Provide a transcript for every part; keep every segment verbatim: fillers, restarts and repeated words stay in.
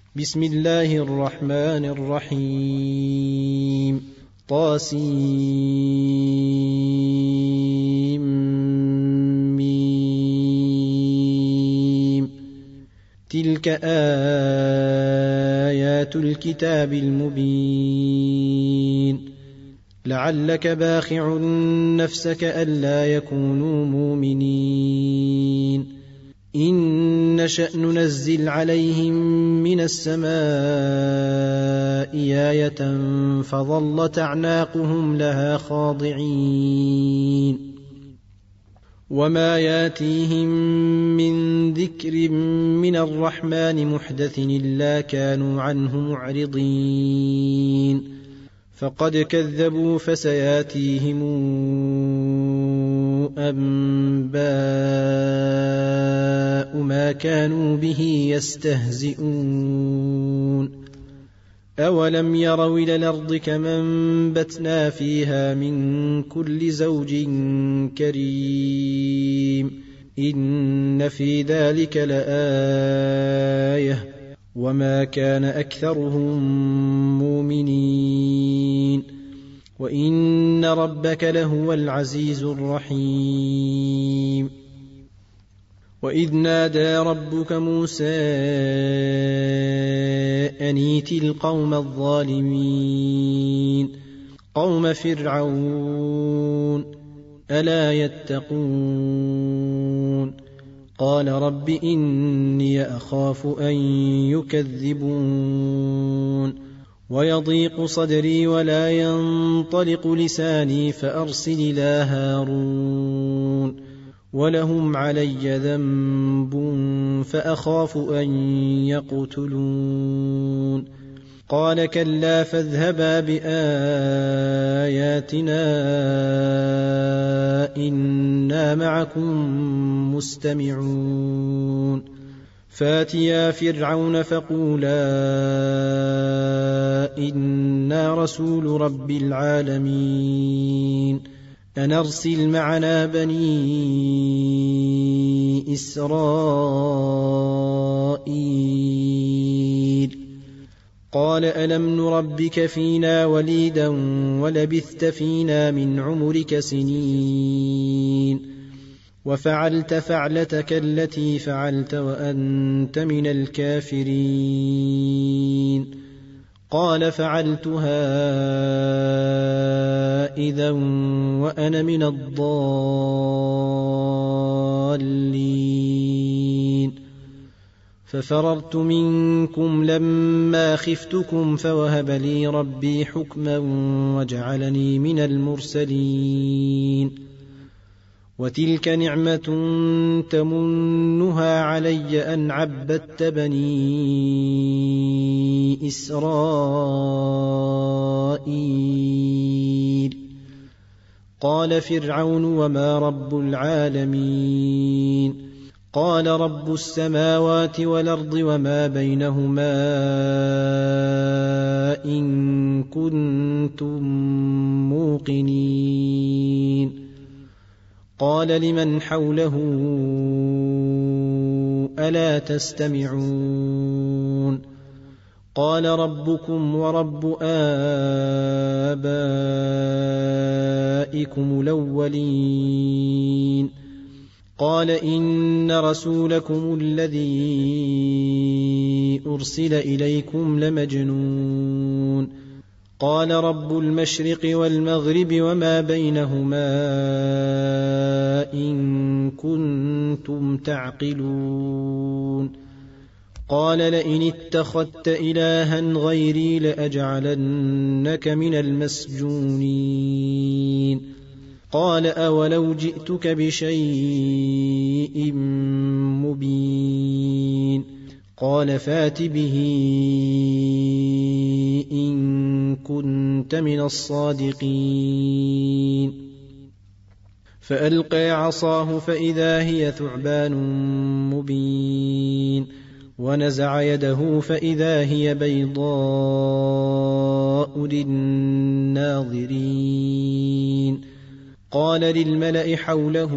بسم الله الرحمن الرحيم. طاسيم. تلك آيات الكتاب المبين. لعلك باخع نفسك ألا يكونوا مؤمنين إن نشأ ننزل عليهم من السماء آية فظلت أعناقهم لها خاضعين وما ياتيهم من ذكر من الرحمن محدث إلا كانوا عنه معرضين فقد كذبوا فسياتيهم أنباء ما كانوا به يستهزئون أولم يروا إلى الأرض كما أنبتنا فيها من كل زوج كريم إن في ذلك لآية وما كان أكثرهم مؤمنين وإن ربك لهو العزيز الرحيم. وإذ نادى ربك موسى أن ائت القوم الظالمين قوم فرعون ألا يتقون قال رب إني أخاف أن يكذبون ويضيق صدري ولا ينطلق لساني فأرسل إلى هارون ولهم علي ذنب فأخاف أن يقتلون قال كلا فاذهبا بآياتنا إنا معكم مستمعون فاتيا فرعون فقولا إنا رسول رب العالمين أن أرسل معنا بني إسرائيل قال ألم نربك فينا وليدا ولبثت فينا من عمرك سنين وفعلت فعلتك التي فعلت وأنت من الكافرين قال فعلتها إذا وأنا من الضالين ففررت منكم لما خفتكم فوهب لي ربي حكما وجعلني من المرسلين وتلك نعمة تمنها علي أن عبدت بني إسرائيل قال فرعون وما رب العالمين قال رب السماوات والأرض وما بينهما إن كنتم موقنين قال لمن حوله ألا تستمعون قال ربكم ورب آبائكم الأولين قال إن رسولكم الذي أرسل إليكم لمجنون قال رب المشرق والمغرب وما بينهما إن كنتم تعقلون قال لئن اتخذت إلها غيري لأجعلنك من المسجونين قال أولو جئتك بشيء مبين قال فات به إن كنت من الصادقين فألقى عصاه فإذا هي ثعبان مبين ونزع يده فإذا هي بيضاء للناظرين قال للملأ حوله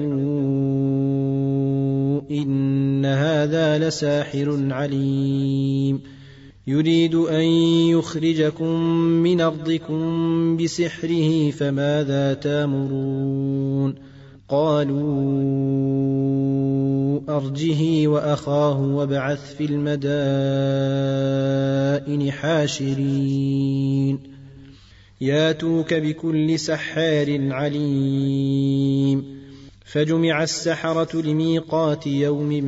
إن هذا لساحر عليم يريد أن يخرجكم من أرضكم بسحره فماذا تأمرون قالوا أرجه وأخاه وابعث في المدائن حاشرين ياتوك بكل سحار عليم فجمع السحرة لميقات يوم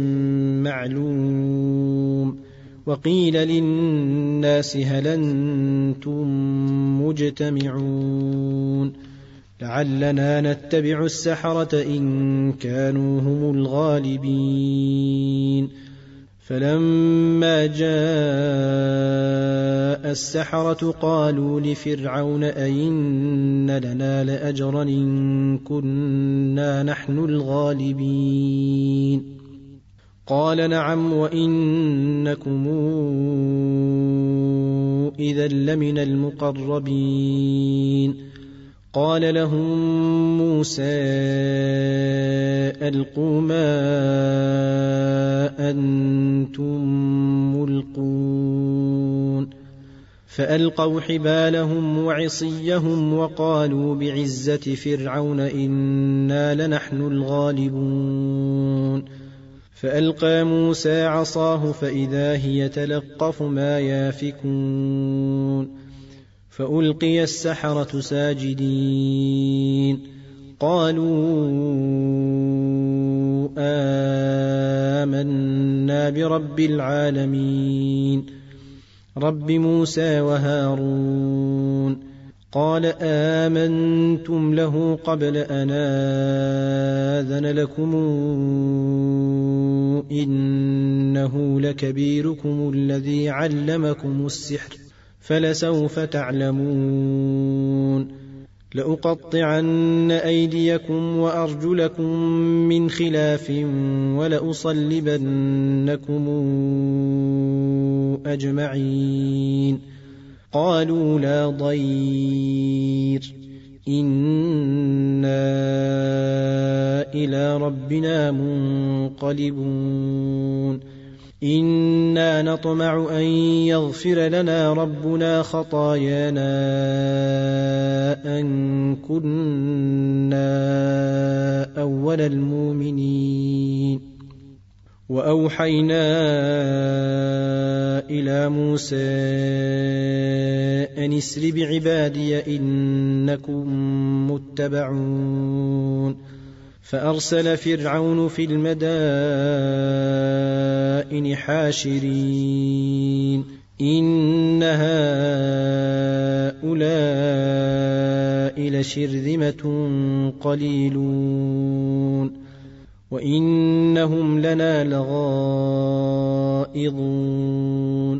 معلوم وقيل للناس هل أنتم مجتمعون لعلنا نتبع السحرة إن كانوا هم الغالبين فلما جاء السحرة قالوا لفرعون أئن لنا لأجرا إن كنا نحن الغالبين قال نعم وإنكم إذا لمن المقربين قال لهم موسى ألقوا ما أنتم ملقون فألقوا حبالهم وعصيهم وقالوا بعزة فرعون إنا لنحن الغالبون فألقى موسى عصاه فإذا هي تلقف ما يافكون فألقي السحرة ساجدين قالوا آمنا برب العالمين رب موسى وهارون قال آمنتم له قبل أن آذن لكم إنه لكبيركم الذي علمكم السحر فلسوف تعلمون لأقطعن أيديكم وأرجلكم من خلاف ولأصلبنكم أجمعين قالوا لا ضير إنا إلى ربنا منقلبون إنا نطمع أن يغفر لنا ربنا خطايانا أن كنا أول المؤمنين وأوحينا إلى موسى أن اسر بعبادي إنكم متبعون فأرسل فرعون في المدائن حاشرين إن هؤلاء لشرذمة قليلون وإنهم لنا لغائظون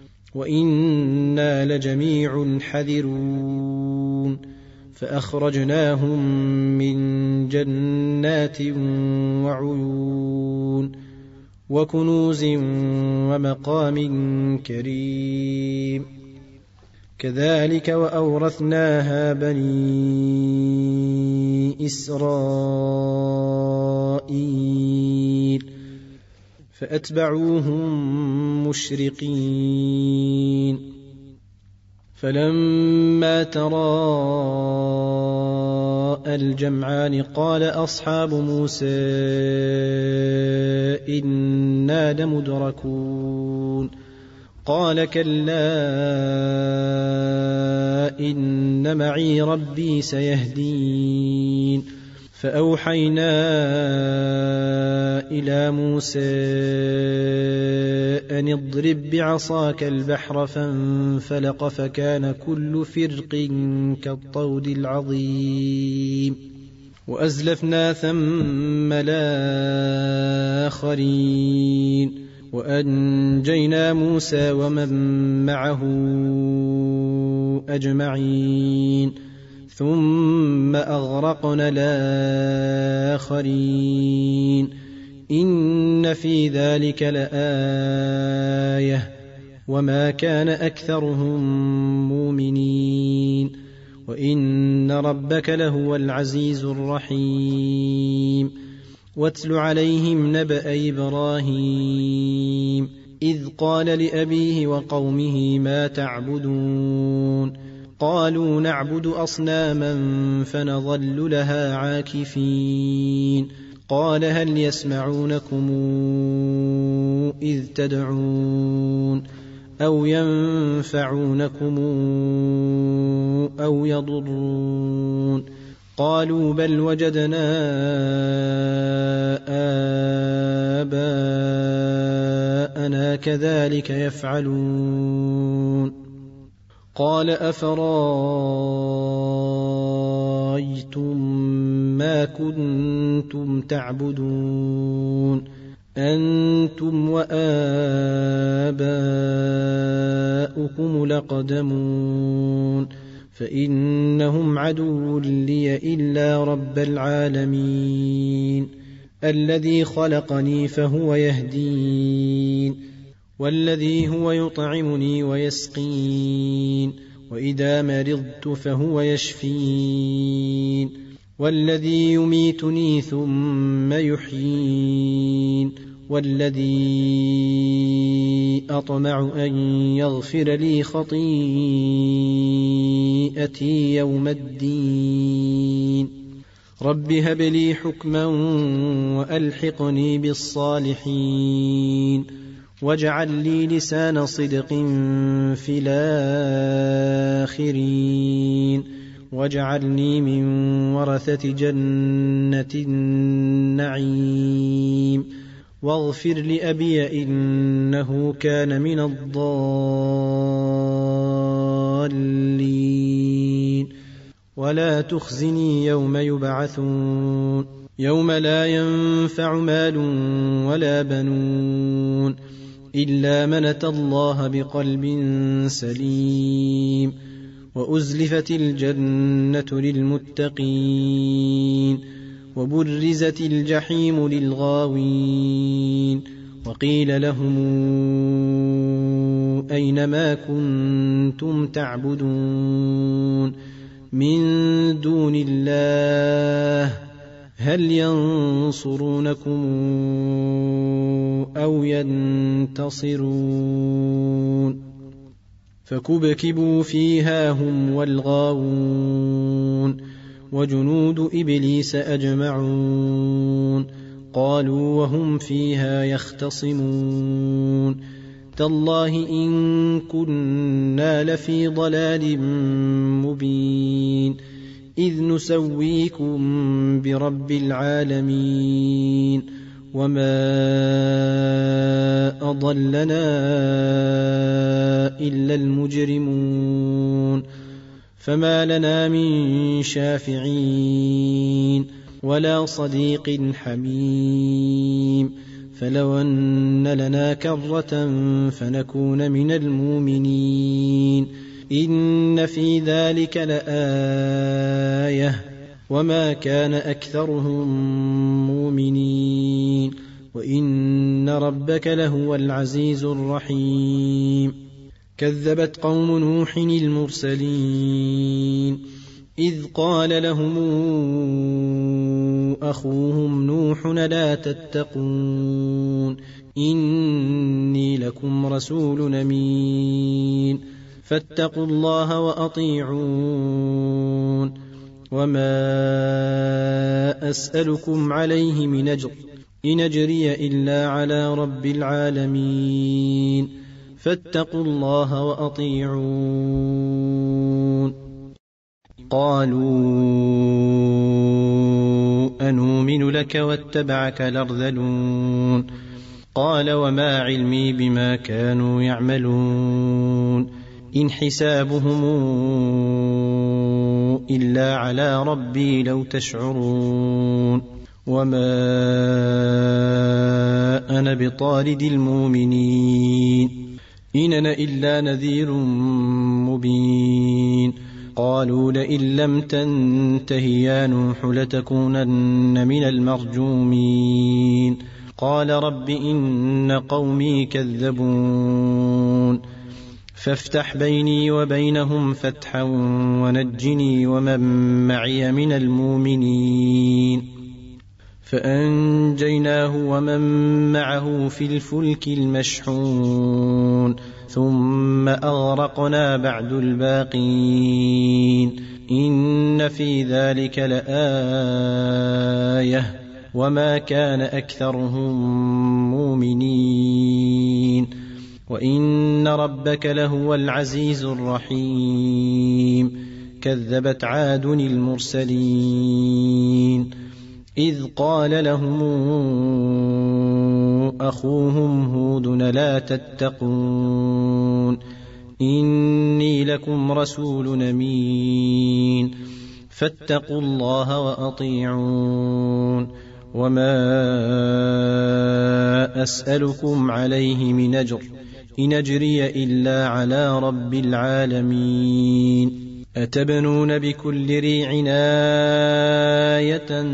وإنا لجميع حذرون فأخرجناهم من جنات وعيون وكنوز ومقام كريم كذلك وأورثناها بني إسرائيل فأتبعوهم مشرقين فلما تراءى الجمعان قال أصحاب موسى إنا لمدركون قال كلا إن معي ربي سيهدين فأوحينا إلى موسى أن اضرب بعصاك البحر فانفلق فكان كل فرق كالطود العظيم وأزلفنا ثم الآخرين وأنجينا موسى ومن معه أجمعين ثم أغرقنا الآخرين إن في ذلك لآية وما كان أكثرهم مؤمنين وإن ربك لهو العزيز الرحيم واتل عليهم نبأ إبراهيم إذ قال لأبيه وقومه ما تعبدون قالوا نعبد أصناما فنظل لها عاكفين قال هل يسمعونكم إذ تدعون أو ينفعونكم أو يضرون قالوا بل وجدنا آباءنا كذلك يفعلون قال أفرأيتم ما كنتم تعبدون أنتم وآباؤكم لقدمون فإنهم عدو لي إلا رب العالمين الذي خلقني فهو يهدين والذي هو يطعمني ويسقين وإذا مرضت فهو يشفين والذي يميتني ثم يحيين والذي أطمع أن يغفر لي خطيئتي يوم الدين رب هب لي حكما وألحقني بالصالحين واجعل لي لسان صدق في الآخرين واجعلني من ورثة جنة النعيم واغفر لأبي إنه كان من الضالين ولا تخزني يوم يبعثون يوم لا ينفع مال ولا بنون إلا من أتى الله بقلب سليم وأزلفت الجنة للمتقين وبرزت الجحيم للغاوين وقيل لهم أين ما كنتم تعبدون من دون الله هل ينصرونكم أو ينتصرون فكبكبوا فيها هم والغاوون وجنود إبليس أجمعون قالوا وهم فيها يختصمون تالله إن كنا لفي ضلال مبين إذ نسويكم برب العالمين وما أضلنا إلا المجرمون فما لنا من شافعين ولا صديق حميم فلو أن لنا كرة فنكون من المؤمنين إن في ذلك لآية وما كان أكثرهم مؤمنين وإن ربك لهو العزيز الرحيم كذبت قوم نوح المرسلين إذ قال لهم أخوهم نوح لا تتقون إني لكم رسول أمين فاتقوا الله وأطيعون وما أسألكم عليه من أجر إن أجري إلا على رب العالمين فاتقوا الله وأطيعون قالوا أنؤمن لك واتبعك الأرذلون قال وما علمي بما كانوا يعملون إن حسابهم إلا على ربي لو تشعرون وما أنا بطارد المؤمنين إن أنا إلا نذير مبين قالوا لئن لم تنته يا نوح لتكونن من المرجومين قال رب إن قومي كذبون فافتح بيني وبينهم فتحا ونجني ومن معي من المؤمنين فأنجيناه ومن معه في الفلك المشحون ثم أغرقنا بعد الباقين إن في ذلك لآية وما كان أكثرهم مؤمنين وإن ربك لهو العزيز الرحيم كذبت عاد المرسلين إذ قال لهم أخوهم هود لا تتقون إني لكم رسول أمين فاتقوا الله وأطيعون وما أسألكم عليه من أجر إن أجري إلا على رب العالمين أتبنون بكل ريع آية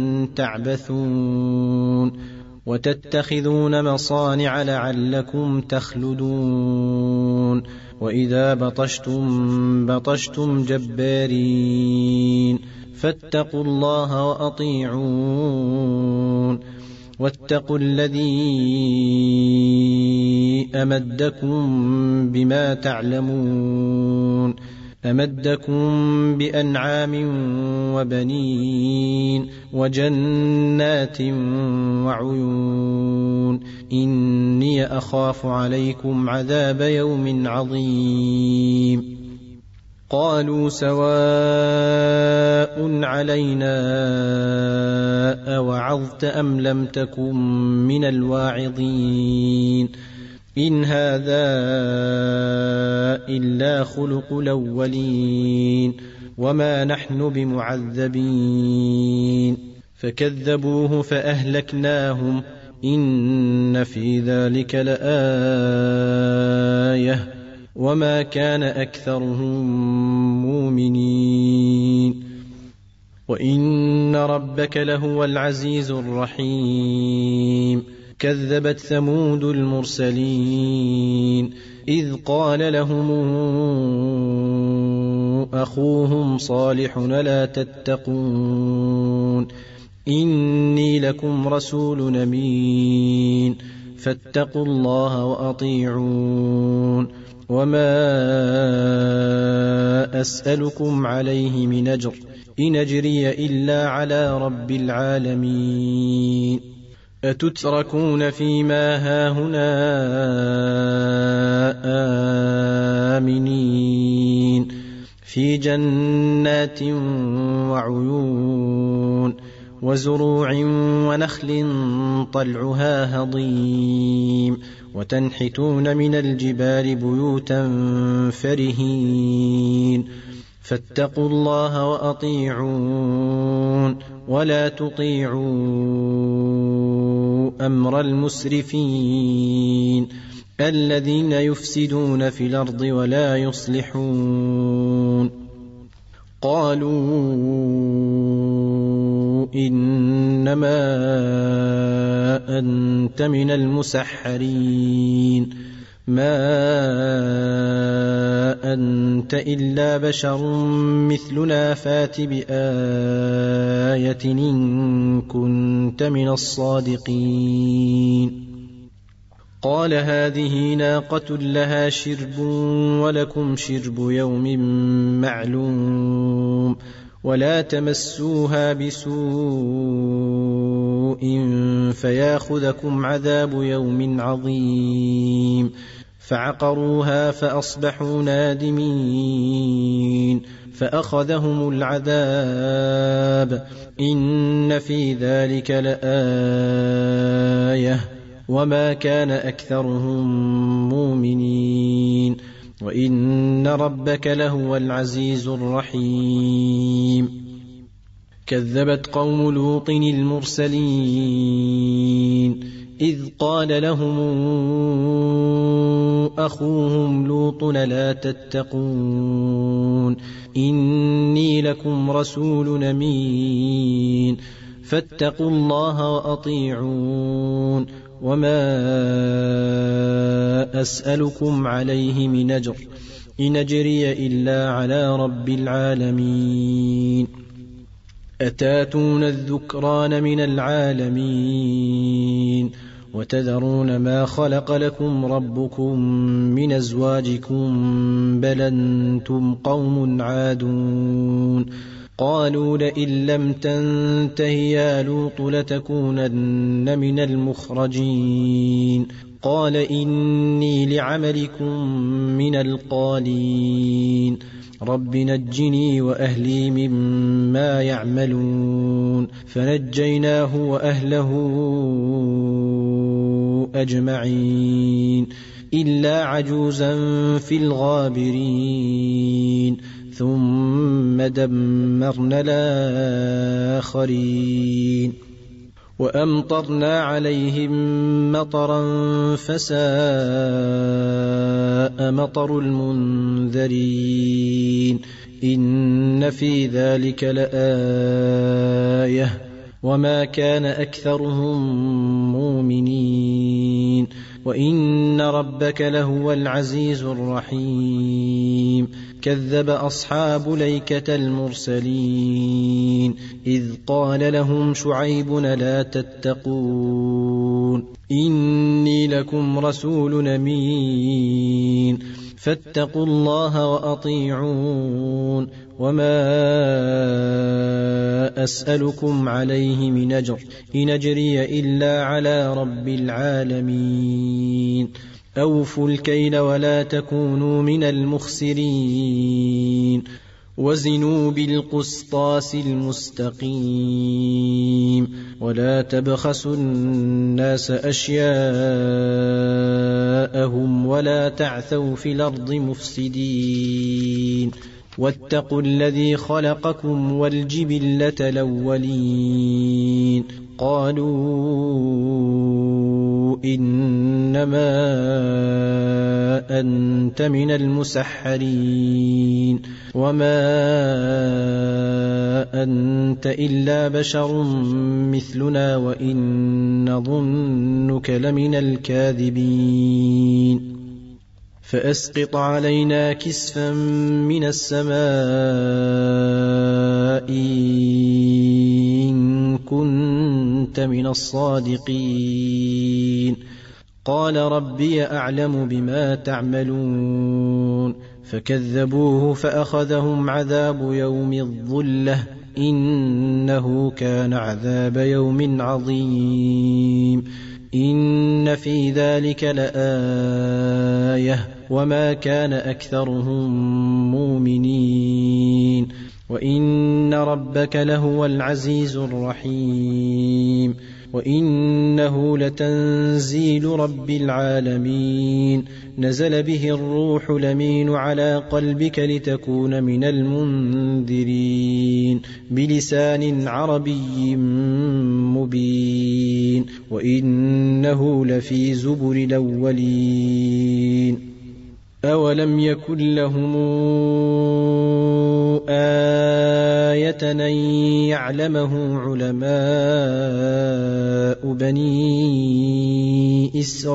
تعبثون وتتخذون مصانع لعلكم تخلدون وإذا بطشتم بطشتم جبارين فاتقوا الله وأطيعون واتقوا الذي أمدكم بما تعلمون أمدكم بأنعام وبنين وجنات وعيون إني أخاف عليكم عذاب يوم عظيم قالوا سواء علينا أوعظت أم لم تكن من الواعظين إن هذا إلا خلق الأولين وما نحن بمعذبين فكذبوه فأهلكناهم إن في ذلك لآية وما كان أكثرهم مؤمنين وإن ربك لهو العزيز الرحيم كذبت ثمود المرسلين إذ قال لهم أخوهم صالح لا تتقون إني لكم رسول أمين فاتقوا الله وأطيعون وما أسألكم عليه من أجر إن أجري إلا على رب العالمين أتتركون فيما هاهنا آمنين في جنات وعيون وزروع ونخل طلعها هضيم وتنحتون من الجبال بيوتا فرهين فاتقوا الله وأطيعون ولا تطيعوا أمر المسرفين الذين يفسدون في الأرض ولا يصلحون قالوا إنما أنت من المسحرين ما أنت إلا بشر مثلنا فات بآية إن كنت من الصادقين قال هذه ناقة لها شرب ولكم شرب يوم معلوم ولا تمسوها بسوء فياخذكم عذاب يوم عظيم فعقروها فأصبحوا نادمين فأخذهم العذاب إن في ذلك لآية وما كان أكثرهم مؤمنين وإن ربك لهو العزيز الرحيم كذبت قوم لوط المرسلين إذ قال لهم أخوهم لوط لا تتقون إني لكم رسول أمين فاتقوا الله وأطيعون وما أسألكم عليه من أجر إن أجري إلا على رب العالمين أتاتون الذكران من العالمين وتذرون ما خلق لكم ربكم من أزواجكم بل أنتم قوم عادون قالوا لئن لم تنته يا لوط لتكونن من المخرجين قال إني لعملكم من القالين رب نجني وأهلي مما يعملون فنجيناه وأهله أجمعين إلا عجوزا في الغابرين ثم دمرنا الآخرين وأمطرنا عليهم مطرا فساء مطر المنذرين إن في ذلك لآية وما كان أكثرهم مؤمنين وإن ربك لهو العزيز الرحيم كذب أصحاب ليكة المرسلين إذ قال لهم شعيب لا تتقون إني لكم رسول أمين فاتقوا الله وأطيعون وما أسألكم عليه من أجر إن أجري إلا على رب العالمين أوفوا الكيل ولا تكونوا من المخسرين وزنوا بالقسطاس المستقيم ولا تبخسوا الناس أشياءهم ولا تعثوا في الأرض مفسدين واتقوا الذي خلقكم والجبلة الأولين قالوا إنما أنت من المسحرين وما أنت إلا بشر مثلنا وإن نظنك لمن الكاذبين فأسقط علينا كسفا من السماء إن كنت من الصادقين قال ربي أعلم بما تعملون فكذبوه فأخذهم عذاب يوم الظلة إنه كان عذاب يوم عظيم إن في ذلك لآية وما كان أكثرهم مؤمنين وإن ربك لهو العزيز الرحيم وإنه لتنزيل رب العالمين نزل به الروح الأمين على قلبك لتكون من المنذرين بلسان عربي مبين وإنه لفي زبر الأولين أولم يكن لهم آية أن يعلمه علماء بني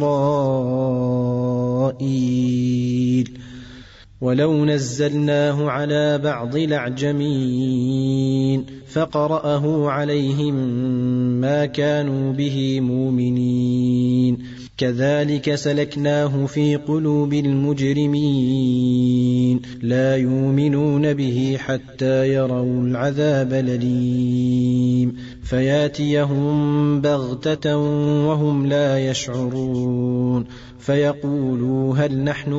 إسرائيل ولو نزلناه على بعض الأعجمين فقرأه عليهم ما كانوا به مؤمنين كذلك سلكناه في قلوب المجرمين لا يؤمنون به حتى يروا العذاب الأليم فياتيهم بغتة وهم لا يشعرون فيقولوا هل نحن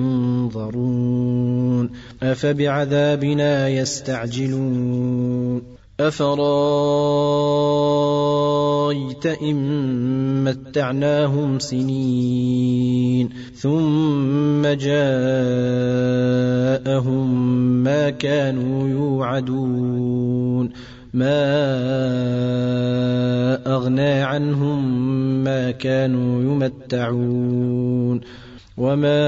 منظرون أفبعذابنا يستعجلون أفرايت إن متعناهم سنين ثم جاءهم ما كانوا يوعدون ما أغنى عنهم ما كانوا يمتعون وما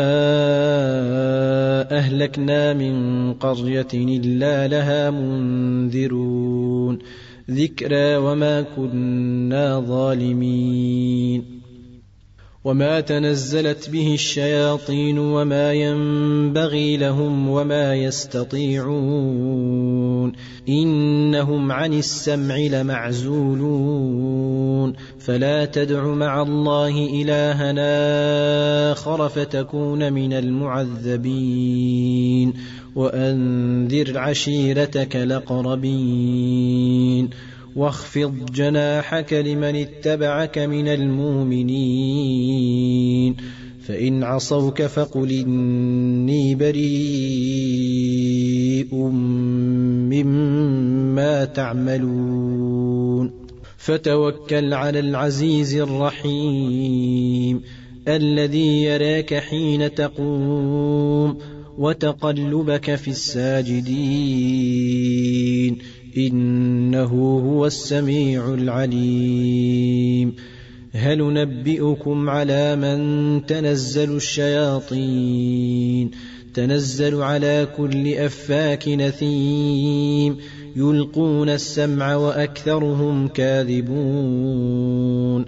أهلكنا من قرية إلا لها منذرون ذكرى وما كنا ظالمين وما تنزلت به الشياطين وما ينبغي لهم وما يستطيعون إنهم عن السمع لمعزولون فلا تدع مع الله إلهنا آخر فتكون من المعذبين وأنذر عشيرتك الأقربين واخفض جناحك لمن اتبعك من المؤمنين فإن عصوك فقل إني بريء مما تعملون فتوكل على العزيز الرحيم الذي يراك حين تقوم وتقلبك في الساجدين إنه هو السميع العليم هل ننبئكم على من تنزل الشياطين تنزل على كل أفاك نثيم يلقون السمع وأكثرهم كاذبون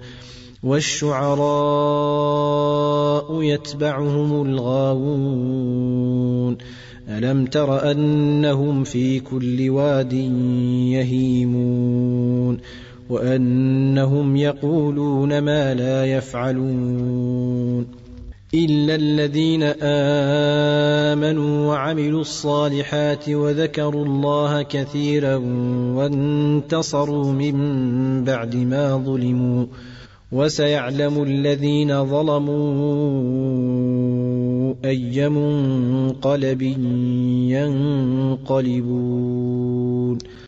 والشعراء يتبعهم الغاوون ألم تر أنهم في كل واد يهيمون وأنهم يقولون ما لا يفعلون إلا الذين آمنوا وعملوا الصالحات وذكروا الله كثيرا وانتصروا من بعد ما ظلموا وسيعلم الذين ظلموا أي منقلب ينقلبون